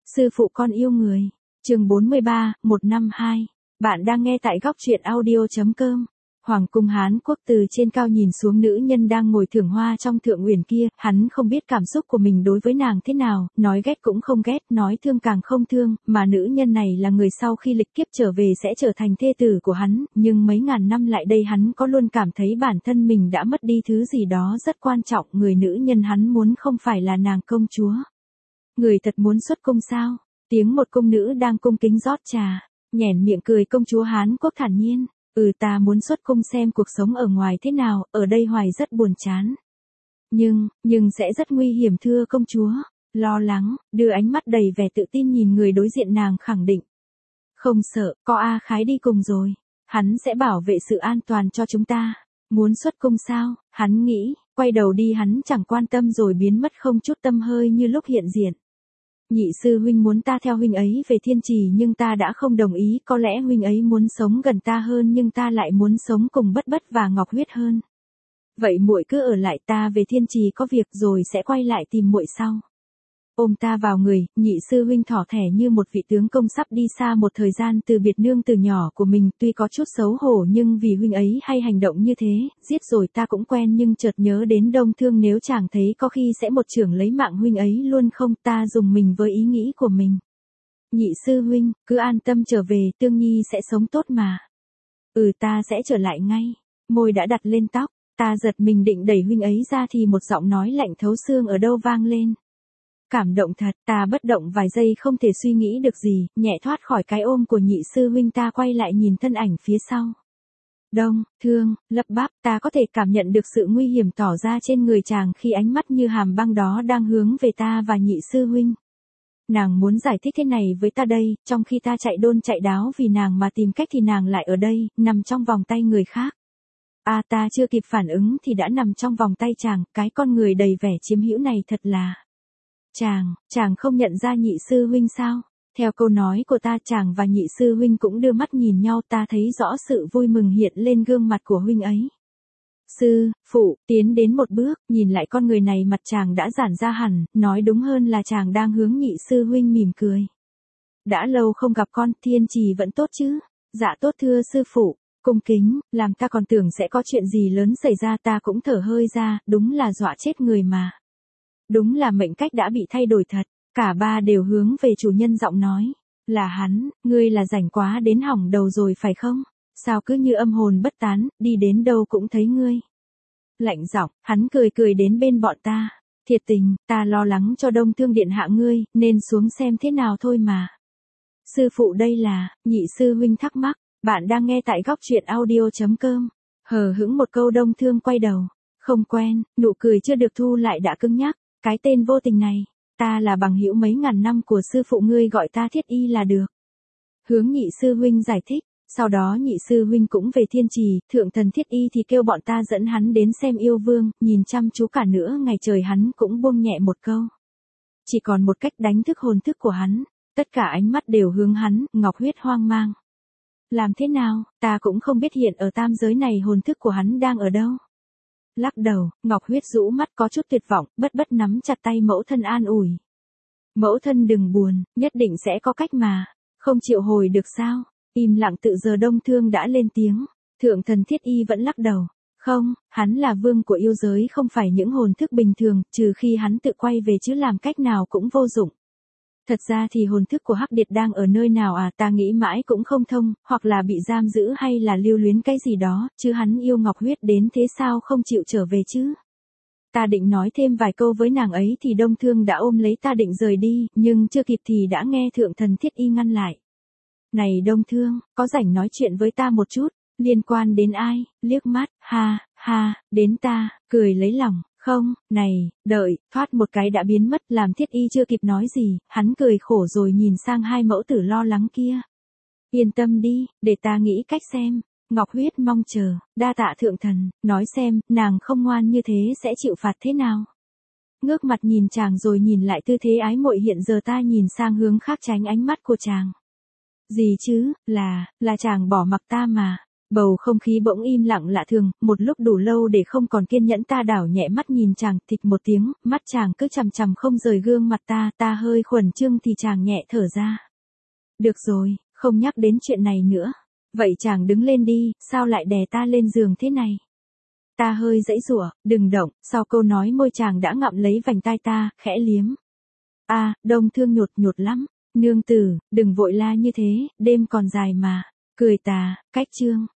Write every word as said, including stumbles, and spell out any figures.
Sư phụ con yêu người. Chương bốn mươi ba, một năm hai. Bạn đang nghe tại góc truyện audio chấm com. Hoàng cung Hán Quốc từ trên cao nhìn xuống nữ nhân đang ngồi thưởng hoa trong thượng uyển kia, hắn không biết cảm xúc của mình đối với nàng thế nào, nói ghét cũng không ghét, nói thương càng không thương, mà nữ nhân này là người sau khi lịch kiếp trở về sẽ trở thành thê tử của hắn, nhưng mấy ngàn năm lại đây hắn có luôn cảm thấy bản thân mình đã mất đi thứ gì đó rất quan trọng, người nữ nhân hắn muốn không phải là nàng công chúa. Người thật muốn xuất cung sao? Tiếng một cung nữ đang cung kính rót trà, nhoẻn miệng cười công chúa Hán Quốc thản nhiên. Ừ, ta muốn xuất cung xem cuộc sống ở ngoài thế nào, ở đây hoài rất buồn chán. Nhưng, nhưng sẽ rất nguy hiểm thưa công chúa. Lo lắng, đưa ánh mắt đầy vẻ tự tin nhìn người đối diện nàng khẳng định. Không sợ, có A Khái đi cùng rồi. Hắn sẽ bảo vệ sự an toàn cho chúng ta. Muốn xuất cung sao? Hắn nghĩ, quay đầu đi hắn chẳng quan tâm rồi biến mất không chút tâm hơi như lúc hiện diện. Nhị sư huynh muốn ta theo huynh ấy về Thiên Trì nhưng ta đã không đồng ý, có lẽ huynh ấy muốn sống gần ta hơn nhưng ta lại muốn sống cùng Bất Bất và Ngọc Huyết hơn. Vậy muội cứ ở lại, ta về Thiên Trì có việc rồi sẽ quay lại tìm muội sau. Ôm ta vào người, nhị sư huynh thỏ thẻ như một vị tướng công sắp đi xa một thời gian từ biệt nương từ nhỏ của mình, tuy có chút xấu hổ nhưng vì huynh ấy hay hành động như thế, giết rồi ta cũng quen nhưng chợt nhớ đến Đông Thương nếu chàng thấy có khi sẽ một chưởng lấy mạng huynh ấy luôn không, ta dùng mình với ý nghĩ của mình. Nhị sư huynh, cứ an tâm trở về, Tương Nhi sẽ sống tốt mà. Ừ, ta sẽ trở lại ngay. Môi đã đặt lên tóc, ta giật mình định đẩy huynh ấy ra thì một giọng nói lạnh thấu xương ở đâu vang lên. Cảm động thật, ta bất động vài giây không thể suy nghĩ được gì, nhẹ thoát khỏi cái ôm của nhị sư huynh, ta quay lại nhìn thân ảnh phía sau. Đông, Thương, lắp bắp, ta có thể cảm nhận được sự nguy hiểm tỏ ra trên người chàng khi ánh mắt như hàm băng đó đang hướng về ta và nhị sư huynh. Nàng muốn giải thích thế này với ta đây, trong khi ta chạy đôn chạy đáo vì nàng mà tìm cách thì nàng lại ở đây, nằm trong vòng tay người khác. À, ta chưa kịp phản ứng thì đã nằm trong vòng tay chàng, cái con người đầy vẻ chiếm hữu này thật là... Chàng, chàng không nhận ra nhị sư huynh sao? Theo câu nói của ta, chàng và nhị sư huynh cũng đưa mắt nhìn nhau, ta thấy rõ sự vui mừng hiện lên gương mặt của huynh ấy. Sư, phụ, tiến đến một bước, nhìn lại con người này, mặt chàng đã giãn ra hẳn, nói đúng hơn là chàng đang hướng nhị sư huynh mỉm cười. Đã lâu không gặp con, Thiên Trì vẫn tốt chứ? Dạ tốt thưa sư phụ. Cung kính, làm ta còn tưởng sẽ có chuyện gì lớn xảy ra, ta cũng thở hơi ra, đúng là dọa chết người mà. Đúng là mệnh cách đã bị thay đổi thật, cả ba đều hướng về chủ nhân giọng nói. Là hắn, ngươi là rảnh quá đến hỏng đầu rồi phải không? Sao cứ như âm hồn bất tán, đi đến đâu cũng thấy ngươi. Lạnh giọng, hắn cười cười đến bên bọn ta. Thiệt tình, ta lo lắng cho Đông Thương điện hạ ngươi, nên xuống xem thế nào thôi mà. Sư phụ đây là, nhị sư huynh thắc mắc, bạn đang nghe tại góc truyện audio chấm com. Hờ hững một câu, Đông Thương quay đầu. Không quen, nụ cười chưa được thu lại đã cứng nhắc. Cái tên vô tình này, ta là bằng hữu mấy ngàn năm của sư phụ ngươi, gọi ta Thiết Y là được. Hướng nhị sư huynh giải thích, sau đó nhị sư huynh cũng về Thiên Trì, thượng thần Thiết Y thì kêu bọn ta dẫn hắn đến xem yêu vương, nhìn chăm chú cả nửa ngày trời hắn cũng buông nhẹ một câu. Chỉ còn một cách đánh thức hồn thức của hắn, tất cả ánh mắt đều hướng hắn, Ngọc Huyết hoang mang. Làm thế nào, ta cũng không biết hiện ở tam giới này hồn thức của hắn đang ở đâu. Lắc đầu, Ngọc Huyết rũ mắt có chút tuyệt vọng, Bất Bất nắm chặt tay mẫu thân an ủi. Mẫu thân đừng buồn, nhất định sẽ có cách mà, không chịu hồi được sao? Im lặng tự giờ Đông Thương đã lên tiếng, thượng thần Thiết Y vẫn lắc đầu. Không, hắn là vương của yêu giới, không phải những hồn thức bình thường, trừ khi hắn tự quay về chứ làm cách nào cũng vô dụng. Thật ra thì hồn thức của Hắc Điệt đang ở nơi nào à, ta nghĩ mãi cũng không thông, hoặc là bị giam giữ hay là lưu luyến cái gì đó, chứ hắn yêu Ngọc Huyết đến thế sao không chịu trở về chứ. Ta định nói thêm vài câu với nàng ấy thì Đông Thương đã ôm lấy ta định rời đi, nhưng chưa kịp thì đã nghe thượng thần Thiết Y ngăn lại. Này Đông Thương, có rảnh nói chuyện với ta một chút, liên quan đến ai, liếc mắt, ha, ha, đến ta, cười lấy lòng. Không, này, đợi, thoát một cái đã biến mất, làm Thiết Y chưa kịp nói gì, hắn cười khổ rồi nhìn sang hai mẫu tử lo lắng kia. Yên tâm đi, để ta nghĩ cách xem. Ngọc Huyết mong chờ, đa tạ thượng thần, nói xem, nàng không ngoan như thế sẽ chịu phạt thế nào. Ngước mặt nhìn chàng rồi nhìn lại tư thế ái muội hiện giờ, ta nhìn sang hướng khác tránh ánh mắt của chàng. Gì chứ, là, là chàng bỏ mặc ta mà. Bầu không khí bỗng im lặng lạ thường, một lúc đủ lâu để không còn kiên nhẫn ta đảo nhẹ mắt nhìn chàng, thịch một tiếng, mắt chàng cứ chằm chằm không rời gương mặt ta, ta hơi khuẩn trương thì chàng nhẹ thở ra. Được rồi, không nhắc đến chuyện này nữa. Vậy chàng đứng lên đi, sao lại đè ta lên giường thế này? Ta hơi giãy giụa, đừng động, sau câu nói môi chàng đã ngậm lấy vành tai ta, khẽ liếm. A, à, Đông Thương nhột nhột lắm, nương tử, đừng vội la như thế, đêm còn dài mà. Cười tà, cách chương.